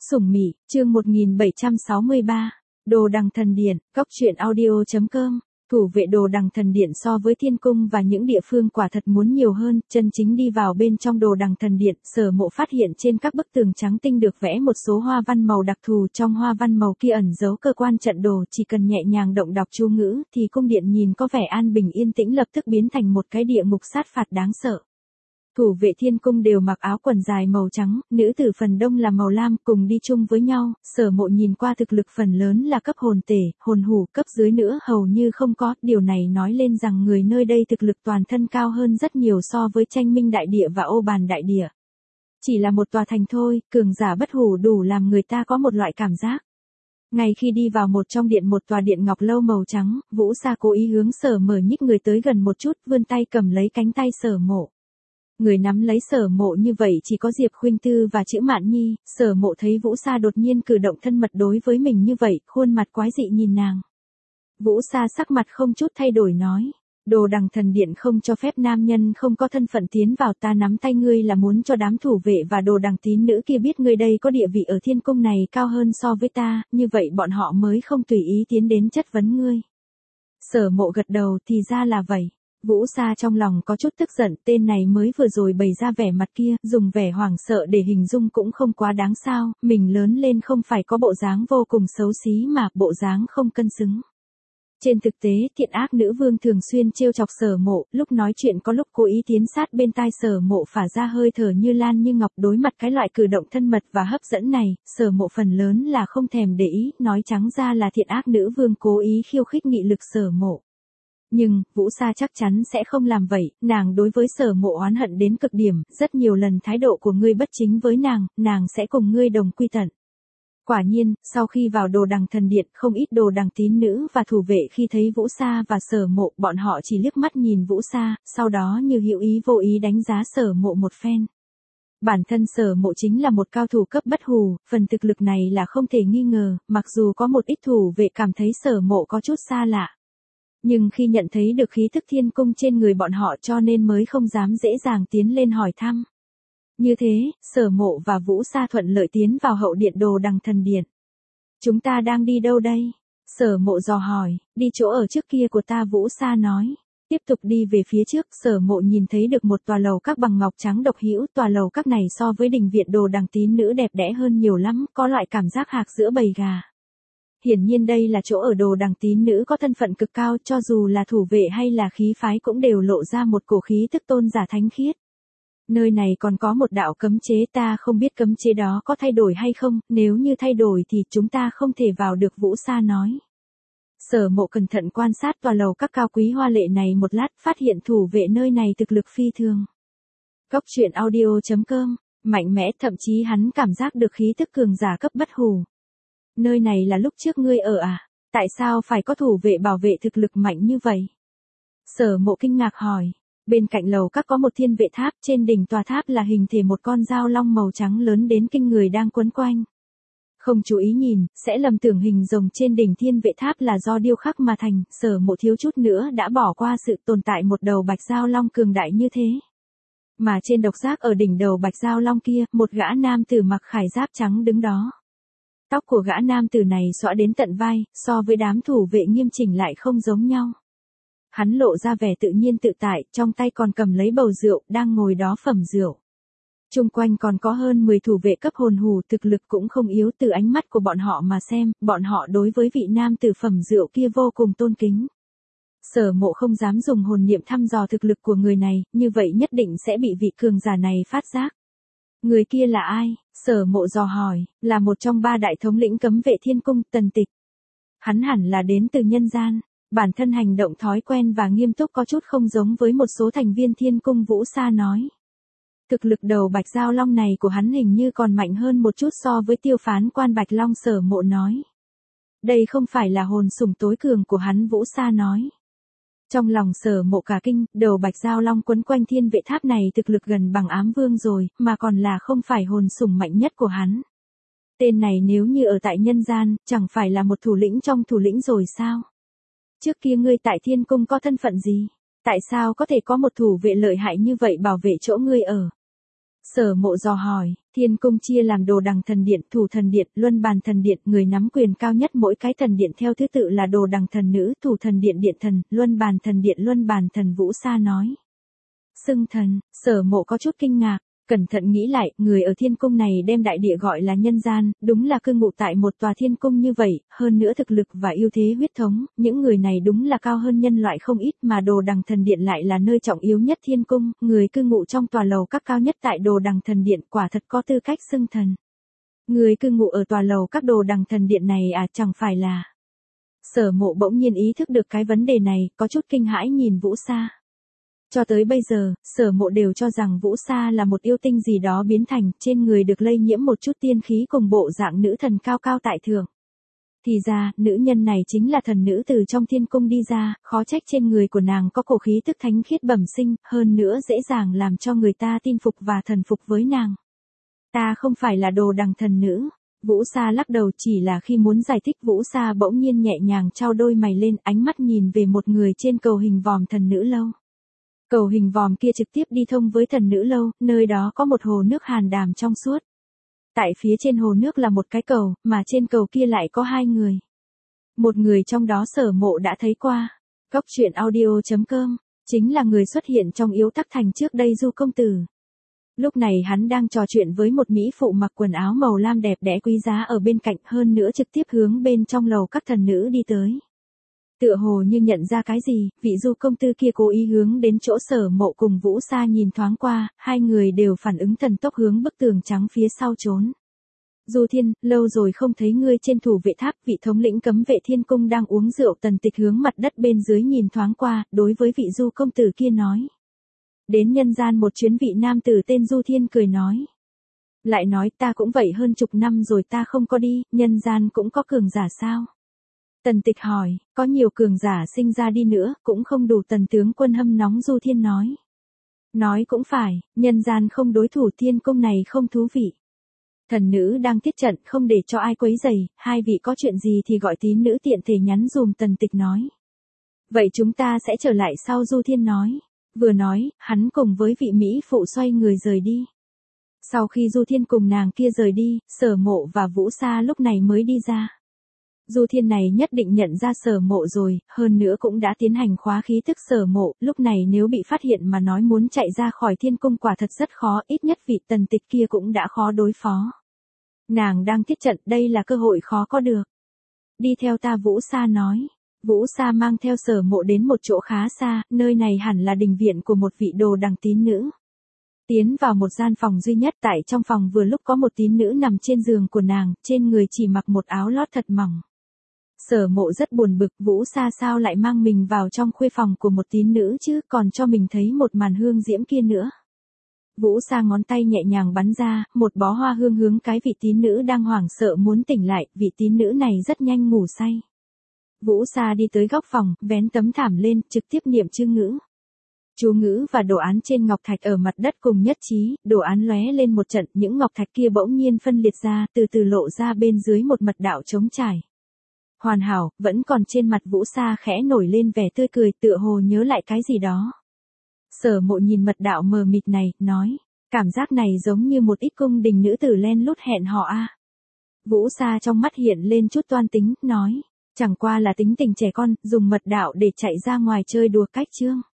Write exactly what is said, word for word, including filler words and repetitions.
Sủng Mị, chương một nghìn bảy trăm sáu mươi ba. Đồ Đằng Thần Điện, Cóc Truyện Audio chấm com. Thủ vệ Đồ Đằng Thần Điện so với Thiên Cung và những địa phương quả thật muốn nhiều hơn, chân chính đi vào bên trong Đồ Đằng Thần Điện, Sở Mộ phát hiện trên các bức tường trắng tinh được vẽ một số hoa văn màu đặc thù, trong hoa văn màu kia ẩn giấu cơ quan trận đồ, chỉ cần nhẹ nhàng động đọc chú ngữ thì cung điện nhìn có vẻ an bình yên tĩnh lập tức biến thành một cái địa ngục sát phạt đáng sợ. Thủ vệ Thiên Cung đều mặc áo quần dài màu trắng, nữ tử phần đông là màu lam, cùng đi chung với nhau. Sở Mộ nhìn qua thực lực phần lớn là cấp hồn tể, hồn hủ, cấp dưới nữa hầu như không có, điều này nói lên rằng người nơi đây thực lực toàn thân cao hơn rất nhiều so với Tranh Minh Đại Địa và Ô Bàn Đại Địa. Chỉ là một tòa thành thôi, cường giả bất hủ đủ làm người ta có một loại cảm giác. Ngay khi đi vào một trong điện một tòa điện ngọc lâu màu trắng, Vũ Sa cố ý hướng Sở Mở nhích người tới gần một chút, vươn tay cầm lấy cánh tay Sở Mộ. Người nắm lấy Sở Mộ như vậy chỉ có Diệp Khuynh Tư và Chữ Mạn Nhi. Sở Mộ thấy Vũ Sa đột nhiên cử động thân mật đối với mình như vậy, khuôn mặt quái dị nhìn nàng. Vũ Sa sắc mặt không chút thay đổi nói, Đồ Đằng Thần Điện không cho phép nam nhân không có thân phận tiến vào, ta nắm tay ngươi là muốn cho đám thủ vệ và Đồ Đằng tín nữ kia biết ngươi đây có địa vị ở Thiên Cung này cao hơn so với ta, như vậy bọn họ mới không tùy ý tiến đến chất vấn ngươi. Sở Mộ gật đầu, thì ra là vậy. Vũ Sa trong lòng có chút tức giận, tên này mới vừa rồi bày ra vẻ mặt kia, dùng vẻ hoảng sợ để hình dung cũng không quá đáng sao, mình lớn lên không phải có bộ dáng vô cùng xấu xí mà, bộ dáng không cân xứng. Trên thực tế, thiện ác nữ vương thường xuyên trêu chọc Sở Mộ, lúc nói chuyện có lúc cố ý tiến sát bên tai Sở Mộ phả ra hơi thở như lan như ngọc. Đối mặt cái loại cử động thân mật và hấp dẫn này, Sở Mộ phần lớn là không thèm để ý, nói trắng ra là thiện ác nữ vương cố ý khiêu khích nghị lực Sở Mộ. Nhưng, Vũ Sa chắc chắn sẽ không làm vậy, nàng đối với Sở Mộ oán hận đến cực điểm, rất nhiều lần thái độ của ngươi bất chính với nàng, nàng sẽ cùng ngươi đồng quy tận. Quả nhiên, sau khi vào Đồ Đằng Thần Điện, không ít Đồ Đằng tín nữ và thủ vệ khi thấy Vũ Sa và Sở Mộ, bọn họ chỉ liếc mắt nhìn Vũ Sa, sau đó như hữu ý vô ý đánh giá Sở Mộ một phen. Bản thân Sở Mộ chính là một cao thủ cấp bất hủ, phần thực lực này là không thể nghi ngờ, mặc dù có một ít thủ vệ cảm thấy Sở Mộ có chút xa lạ. Nhưng khi nhận thấy được khí thức Thiên Cung trên người bọn họ cho nên mới không dám dễ dàng tiến lên hỏi thăm. Như thế, Sở Mộ và Vũ Sa thuận lợi tiến vào hậu điện Đồ Đằng Thần Điện. Chúng ta đang đi đâu đây? Sở Mộ dò hỏi, đi chỗ ở trước kia của ta, Vũ Sa nói. Tiếp tục đi về phía trước, Sở Mộ nhìn thấy được một tòa lầu các bằng ngọc trắng độc hữu, tòa lầu các này so với đình viện Đồ Đằng tín nữ đẹp đẽ hơn nhiều lắm, có loại cảm giác hạc giữa bầy gà. Hiển nhiên đây là chỗ ở Đồ Đằng tín nữ có thân phận cực cao, cho dù là thủ vệ hay là khí phái cũng đều lộ ra một cổ khí tức tôn giả thánh khiết. Nơi này còn có một đạo cấm chế, ta không biết cấm chế đó có thay đổi hay không, nếu như thay đổi thì chúng ta không thể vào được, Vũ Sa nói. Sở Mộ cẩn thận quan sát tòa lầu các cao quý hoa lệ này một lát, phát hiện thủ vệ nơi này thực lực phi thường. Cóc Truyện Audio chấm com, mạnh mẽ, thậm chí hắn cảm giác được khí tức cường giả cấp bất hủ. Nơi này là lúc trước ngươi ở à? Tại sao phải có thủ vệ bảo vệ thực lực mạnh như vậy? Sở Mộ kinh ngạc hỏi. Bên cạnh lầu các có một thiên vệ tháp, trên đỉnh tòa tháp là hình thể một con dao long màu trắng lớn đến kinh người đang quấn quanh. Không chú ý nhìn, sẽ lầm tưởng hình rồng trên đỉnh thiên vệ tháp là do điêu khắc mà thành. Sở Mộ thiếu chút nữa đã bỏ qua sự tồn tại một đầu bạch dao long cường đại như thế. Mà trên độc giác ở đỉnh đầu bạch dao long kia, một gã nam tử mặc khải giáp trắng đứng đó. Tóc của gã nam tử này xõa đến tận vai, so với đám thủ vệ nghiêm chỉnh lại không giống nhau. Hắn lộ ra vẻ tự nhiên tự tại, trong tay còn cầm lấy bầu rượu, đang ngồi đó phẩm rượu. Chung quanh còn có hơn mười thủ vệ cấp hồn hủ, thực lực cũng không yếu, từ ánh mắt của bọn họ mà xem, bọn họ đối với vị nam tử phẩm rượu kia vô cùng tôn kính. Sở Mộ không dám dùng hồn niệm thăm dò thực lực của người này, như vậy nhất định sẽ bị vị cường giả này phát giác. Người kia là ai? Sở Mộ dò hỏi, là một trong ba đại thống lĩnh cấm vệ Thiên Cung, Tần Tịch. Hắn hẳn là đến từ nhân gian, bản thân hành động thói quen và nghiêm túc có chút không giống với một số thành viên Thiên Cung, Vũ Sa nói. Thực lực đầu bạch dao long này của hắn hình như còn mạnh hơn một chút so với tiêu phán quan bạch long, Sở Mộ nói. Đây không phải là hồn sủng tối cường của hắn, Vũ Sa nói. Trong lòng Sở Mộ cả kinh, đầu bạch dao long quấn quanh thiên vệ tháp này thực lực gần bằng ám vương rồi, mà còn là không phải hồn sủng mạnh nhất của hắn. Tên này nếu như ở tại nhân gian, chẳng phải là một thủ lĩnh trong thủ lĩnh rồi sao? Trước kia ngươi tại Thiên Cung có thân phận gì? Tại sao có thể có một thủ vệ lợi hại như vậy bảo vệ chỗ ngươi ở? Sở Mộ dò hỏi, thiên cung chia làm đồ đằng thần điện, thủ thần điện, luân bàn thần điện, người nắm quyền cao nhất mỗi cái thần điện theo thứ tự là đồ đằng thần nữ, thủ thần điện điện thần, luân bàn thần điện luân bàn thần. Vũ Sa nói. Xưng thần, Sở Mộ có chút kinh ngạc, cẩn thận nghĩ lại, người ở thiên cung này đem đại địa gọi là nhân gian, đúng là cư ngụ tại một tòa thiên cung như vậy, hơn nữa thực lực và ưu thế huyết thống, những người này đúng là cao hơn nhân loại không ít, mà đồ đằng thần điện lại là nơi trọng yếu nhất thiên cung, người cư ngụ trong tòa lầu các cao nhất tại đồ đằng thần điện quả thật có tư cách xưng thần. Người cư ngụ ở tòa lầu các đồ đằng thần điện này à, chẳng phải là... Sở Mộ bỗng nhiên ý thức được cái vấn đề này, có chút kinh hãi nhìn Vũ Sa. Cho tới bây giờ, Sở Mộ đều cho rằng Vũ Sa là một yêu tinh gì đó biến thành, trên người được lây nhiễm một chút tiên khí cùng bộ dạng nữ thần cao cao tại thượng. Thì ra, nữ nhân này chính là thần nữ từ trong thiên cung đi ra, khó trách trên người của nàng có cổ khí tức thánh khiết bẩm sinh, hơn nữa dễ dàng làm cho người ta tin phục và thần phục với nàng. Ta không phải là đồ đằng thần nữ. Vũ Sa lắc đầu, chỉ là khi muốn giải thích Vũ Sa bỗng nhiên nhẹ nhàng trao đôi mày lên, ánh mắt nhìn về một người trên cầu hình vòm thần nữ lâu. Cầu hình vòm kia trực tiếp đi thông với thần nữ lâu, nơi đó có một hồ nước hàn đàm trong suốt. Tại phía trên hồ nước là một cái cầu, mà trên cầu kia lại có hai người. Một người trong đó Sở Mộ đã thấy qua. Góc truyện audio chấm com, chính là người xuất hiện trong Yếu Tắc Thành trước đây, Du công tử. Lúc này hắn đang trò chuyện với một mỹ phụ mặc quần áo màu lam đẹp đẽ quý giá ở bên cạnh, hơn nữa trực tiếp hướng bên trong lầu các thần nữ đi tới. Tựa hồ như nhận ra cái gì, vị Du công tử kia cố ý hướng đến chỗ Sở Mộ cùng Vũ Sa nhìn thoáng qua, hai người đều phản ứng thần tốc hướng bức tường trắng phía sau trốn. Du Thiên, lâu rồi không thấy ngươi trên thủ vệ tháp, vị thống lĩnh cấm vệ thiên cung đang uống rượu. Tần Tịch hướng mặt đất bên dưới nhìn thoáng qua, đối với vị Du công tử kia nói. Đến nhân gian một chuyến, vị nam tử tên Du Thiên cười nói. Lại nói, ta cũng vậy, hơn chục năm rồi ta không có đi, nhân gian cũng có cường giả sao? Tần Tịch hỏi, có nhiều cường giả sinh ra đi nữa, cũng không đủ. Tần tướng quân hâm nóng. Du Thiên nói. Nói cũng phải, nhân gian không đối thủ, thiên cung này không thú vị. Thần nữ đang tiết trận, không để cho ai quấy rầy, hai vị có chuyện gì thì gọi tín nữ tiện thể nhắn dùm. Tần Tịch nói. Vậy chúng ta sẽ trở lại sau. Du Thiên nói. Vừa nói, hắn cùng với vị mỹ phụ xoay người rời đi. Sau khi Du Thiên cùng nàng kia rời đi, Sở Mộ và Vũ Sa lúc này mới đi ra. Du Thiên này nhất định nhận ra Sở Mộ rồi, hơn nữa cũng đã tiến hành khóa khí tức Sở Mộ, lúc này nếu bị phát hiện mà nói muốn chạy ra khỏi thiên cung quả thật rất khó, ít nhất vị Tần Tịch kia cũng đã khó đối phó. Nàng đang tiết trận, đây là cơ hội khó có được. Đi theo ta. Vũ Sa nói. Vũ Sa mang theo Sở Mộ đến một chỗ khá xa, nơi này hẳn là đình viện của một vị đồ đằng tín nữ. Tiến vào một gian phòng duy nhất, tại trong phòng vừa lúc có một tín nữ nằm trên giường của nàng, trên người chỉ mặc một áo lót thật mỏng. Sở Mộ rất buồn bực, Vũ Sa sao lại mang mình vào trong khuê phòng của một tín nữ chứ, còn cho mình thấy một màn hương diễm kia nữa. Vũ Sa ngón tay nhẹ nhàng bắn ra, một bó hoa hương hướng cái vị tín nữ đang hoảng sợ muốn tỉnh lại, vị tín nữ này rất nhanh ngủ say. Vũ Sa đi tới góc phòng, vén tấm thảm lên, trực tiếp niệm chư ngữ. Chú ngữ và đồ án trên ngọc thạch ở mặt đất cùng nhất trí, đồ án lóe lên một trận, những ngọc thạch kia bỗng nhiên phân liệt ra, từ từ lộ ra bên dưới một mật đạo trống trải. Hoàn hảo, vẫn còn trên mặt Vũ Sa khẽ nổi lên vẻ tươi cười, tựa hồ nhớ lại cái gì đó. Sở Mộ nhìn mật đạo mờ mịt này, nói, cảm giác này giống như một ít cung đình nữ tử len lút hẹn hò a. Vũ Sa trong mắt hiện lên chút toan tính, nói, chẳng qua là tính tình trẻ con, dùng mật đạo để chạy ra ngoài chơi đùa cách chương.